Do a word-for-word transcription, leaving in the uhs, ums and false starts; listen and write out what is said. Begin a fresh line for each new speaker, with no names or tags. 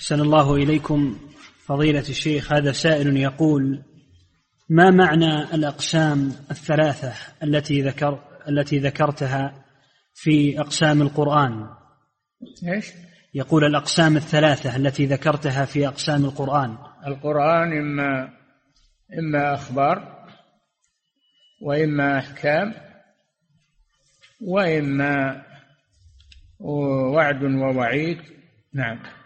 أحسن الله إليكم فضيلة الشيخ. هذا سائل يقول: ما معنى الأقسام الثلاثة التي ذكر التي ذكرتها في أقسام القرآن؟
إيش؟
يقول: الأقسام الثلاثة التي ذكرتها في أقسام القرآن.
القرآن إما إما أخبار، وإما أحكام، وإما وعد ووعيد. نعم.